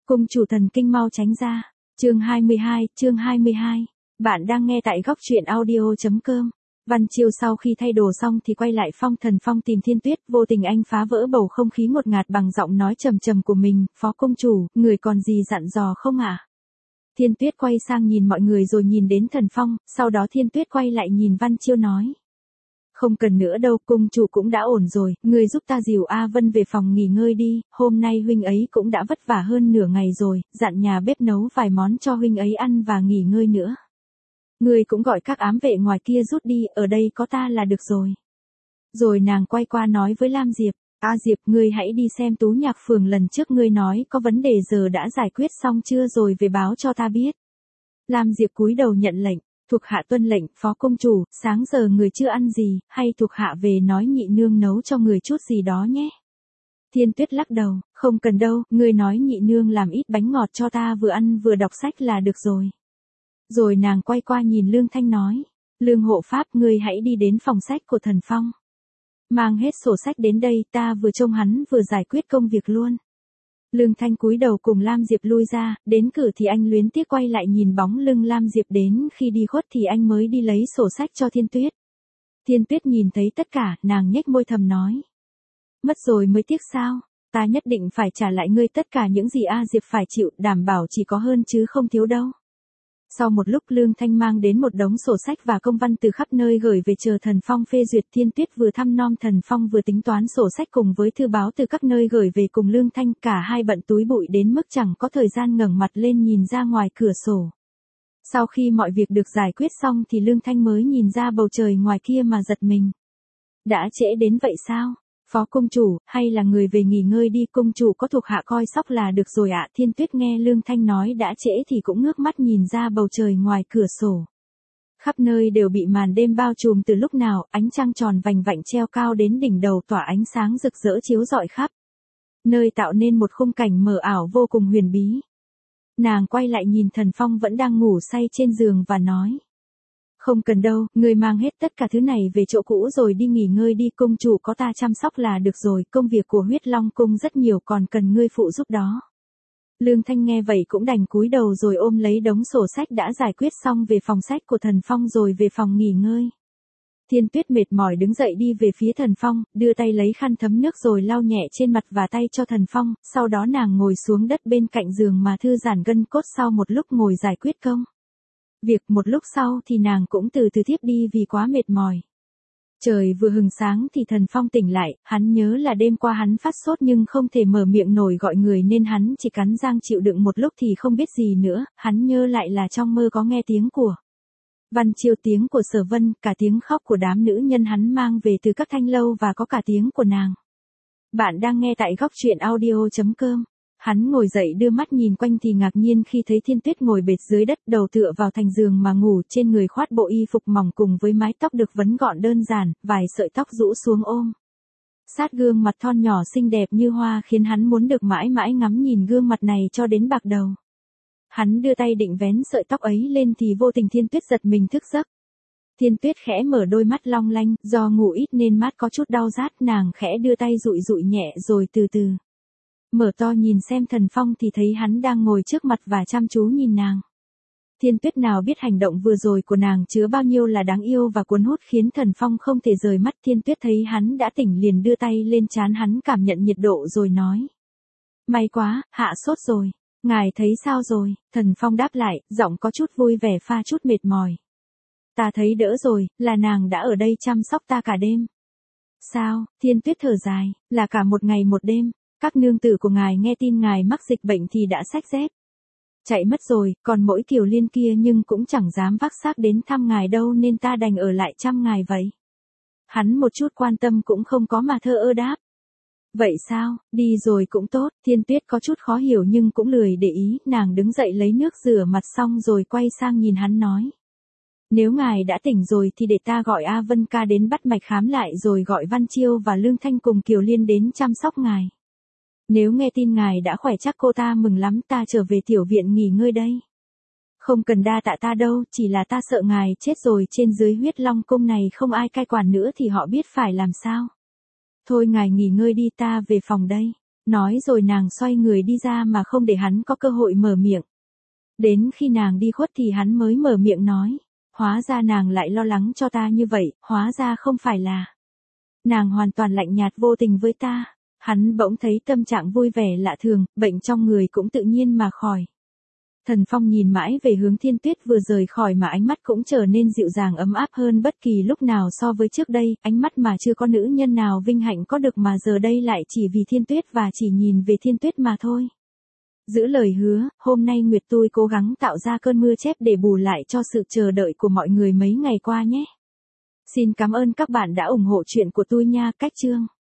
Cung chủ thần kinh mau tránh ra. Chương 22. Bạn đang nghe tại góc truyện audio.com. Văn Chiêu sau khi thay đồ xong thì quay lại Phong Thần Phong tìm Thiên Tuyết, vô tình anh phá vỡ bầu không khí ngột ngạt bằng giọng nói trầm trầm của mình, "Phó công chủ, người còn gì dặn dò không ạ?" Thiên Tuyết quay sang nhìn mọi người rồi nhìn đến Thần Phong, sau đó Thiên Tuyết quay lại nhìn Văn Chiêu nói: "Không cần nữa đâu, cung chủ cũng đã ổn rồi, người giúp ta dìu A Vân về phòng nghỉ ngơi đi, hôm nay huynh ấy cũng đã vất vả hơn nửa ngày rồi, dặn nhà bếp nấu vài món cho huynh ấy ăn và nghỉ ngơi nữa. Người cũng gọi các ám vệ ngoài kia rút đi, ở đây có ta là được rồi." Rồi nàng quay qua nói với Lam Diệp: "A Diệp, ngươi hãy đi xem Tú Nhạc Phường lần trước ngươi nói có vấn đề giờ đã giải quyết xong chưa rồi về báo cho ta biết." Lam Diệp cúi đầu nhận lệnh: "Thuộc hạ tuân lệnh, phó công chủ, sáng giờ người chưa ăn gì, hay thuộc hạ về nói nhị nương nấu cho người chút gì đó nhé." Thiên Tuyết lắc đầu: "Không cần đâu, ngươi nói nhị nương làm ít bánh ngọt cho ta vừa ăn vừa đọc sách là được rồi." Rồi nàng quay qua nhìn Lương Thanh nói: "Lương hộ pháp, ngươi hãy đi đến phòng sách của Thần Phong. Mang hết sổ sách đến đây, ta vừa trông hắn vừa giải quyết công việc luôn." Lương Thanh cúi đầu cùng Lam Diệp lui ra, đến cửa thì anh luyến tiếc quay lại nhìn bóng lưng Lam Diệp, đến khi đi khuất thì anh mới đi lấy sổ sách cho Thiên Tuyết. Thiên Tuyết nhìn thấy tất cả, nàng nhếch môi thầm nói: "Mất rồi mới tiếc sao, ta nhất định phải trả lại ngươi tất cả những gì A Diệp phải chịu, đảm bảo chỉ có hơn chứ không thiếu đâu." Sau một lúc Lương Thanh mang đến một đống sổ sách và công văn từ khắp nơi gửi về chờ Thần Phong phê duyệt. Thiên Tuyết vừa thăm nom Thần Phong vừa tính toán sổ sách cùng với thư báo từ các nơi gửi về cùng Lương Thanh, cả hai bận túi bụi đến mức chẳng có thời gian ngẩng mặt lên nhìn ra ngoài cửa sổ. Sau khi mọi việc được giải quyết xong thì Lương Thanh mới nhìn ra bầu trời ngoài kia mà giật mình. "Đã trễ đến vậy sao? Phó công chủ, hay là người về nghỉ ngơi đi, công chủ có thuộc hạ coi sóc là được rồi ạ." Thiên Tuyết nghe Lương Thanh nói đã trễ thì cũng ngước mắt nhìn ra bầu trời ngoài cửa sổ. Khắp nơi đều bị màn đêm bao trùm từ lúc nào, ánh trăng tròn vành vạnh treo cao đến đỉnh đầu tỏa ánh sáng rực rỡ chiếu rọi khắp nơi, tạo nên một khung cảnh mờ ảo vô cùng huyền bí. Nàng quay lại nhìn Thần Phong vẫn đang ngủ say trên giường và nói: "Không cần đâu, người mang hết tất cả thứ này về chỗ cũ rồi đi nghỉ ngơi đi, công chủ có ta chăm sóc là được rồi, công việc của Huyết Long cung rất nhiều còn cần ngươi phụ giúp đó." Lương Thanh nghe vậy cũng đành cúi đầu rồi ôm lấy đống sổ sách đã giải quyết xong về phòng sách của Thần Phong rồi về phòng nghỉ ngơi. Thiên Tuyết mệt mỏi đứng dậy đi về phía Thần Phong, đưa tay lấy khăn thấm nước rồi lau nhẹ trên mặt và tay cho Thần Phong, sau đó nàng ngồi xuống đất bên cạnh giường mà thư giãn gân cốt sau một lúc ngồi giải quyết công việc. Một lúc sau thì nàng cũng từ từ thiếp đi vì quá mệt mỏi. Trời vừa hừng sáng thì Thần Phong tỉnh lại, hắn nhớ là đêm qua hắn phát sốt nhưng không thể mở miệng nổi gọi người nên hắn chỉ cắn răng chịu đựng một lúc thì không biết gì nữa, hắn nhớ lại là trong mơ có nghe tiếng của Văn Chiêu, tiếng của Sở Vân, cả tiếng khóc của đám nữ nhân hắn mang về từ các thanh lâu và có cả tiếng của nàng. Bạn đang nghe tại góc truyện audio.com. Hắn ngồi dậy đưa mắt nhìn quanh thì ngạc nhiên khi thấy Thiên Tuyết ngồi bệt dưới đất, đầu tựa vào thành giường mà ngủ, trên người khoác bộ y phục mỏng cùng với mái tóc được vấn gọn đơn giản, vài sợi tóc rũ xuống ôm sát gương mặt thon nhỏ xinh đẹp như hoa khiến hắn muốn được mãi mãi ngắm nhìn gương mặt này cho đến bạc đầu. Hắn đưa tay định vén sợi tóc ấy lên thì vô tình Thiên Tuyết giật mình thức giấc. Thiên Tuyết khẽ mở đôi mắt long lanh, do ngủ ít nên mắt có chút đau rát, nàng khẽ đưa tay dụi dụi nhẹ rồi từ từ mở to nhìn xem Thần Phong thì thấy hắn đang ngồi trước mặt và chăm chú nhìn nàng. Thiên Tuyết nào biết hành động vừa rồi của nàng chứa bao nhiêu là đáng yêu và cuốn hút khiến Thần Phong không thể rời mắt. Thiên Tuyết thấy hắn đã tỉnh liền đưa tay lên trán hắn cảm nhận nhiệt độ rồi nói: "May quá, hạ sốt rồi. Ngài thấy sao rồi?" Thần Phong đáp lại, giọng có chút vui vẻ pha chút mệt mỏi: "Ta thấy đỡ rồi, là nàng đã ở đây chăm sóc ta cả đêm." "Sao?" Thiên Tuyết thở dài, "Là cả một ngày một đêm. Các nương tử của ngài nghe tin ngài mắc dịch bệnh thì đã xách dép chạy mất rồi, còn mỗi Kiều Liên kia nhưng cũng chẳng dám vác xác đến thăm ngài đâu nên ta đành ở lại chăm ngài vậy." Hắn một chút quan tâm cũng không có mà thờ ơ đáp: "Vậy sao, đi rồi cũng tốt." Thiên Tuyết có chút khó hiểu nhưng cũng lười để ý, nàng đứng dậy lấy nước rửa mặt xong rồi quay sang nhìn hắn nói: "Nếu ngài đã tỉnh rồi thì để ta gọi A Vân ca đến bắt mạch khám lại rồi gọi Văn Chiêu và Lương Thanh cùng Kiều Liên đến chăm sóc ngài. Nếu nghe tin ngài đã khỏe chắc cô ta mừng lắm, ta trở về tiểu viện nghỉ ngơi đây." "Không cần đa tạ ta đâu, chỉ là ta sợ ngài chết rồi trên dưới Huyết Long cung này không ai cai quản nữa thì họ biết phải làm sao. Thôi ngài nghỉ ngơi đi, ta về phòng đây." Nói rồi nàng xoay người đi ra mà không để hắn có cơ hội mở miệng. Đến khi nàng đi khuất thì hắn mới mở miệng nói. Hóa ra nàng lại lo lắng cho ta như vậy, hóa ra không phải là. Nàng hoàn toàn lạnh nhạt vô tình với ta. Hắn bỗng thấy tâm trạng vui vẻ lạ thường, bệnh trong người cũng tự nhiên mà khỏi. Thần Phong nhìn mãi về hướng Thiên Tuyết vừa rời khỏi mà ánh mắt cũng trở nên dịu dàng ấm áp hơn bất kỳ lúc nào so với trước đây, ánh mắt mà chưa có nữ nhân nào vinh hạnh có được mà giờ đây lại chỉ vì Thiên Tuyết và chỉ nhìn về Thiên Tuyết mà thôi. Giữ lời hứa, hôm nay Nguyệt tôi cố gắng tạo ra cơn mưa chép để bù lại cho sự chờ đợi của mọi người mấy ngày qua nhé. Xin cảm ơn các bạn đã ủng hộ chuyện của tôi nha, Cách Chương.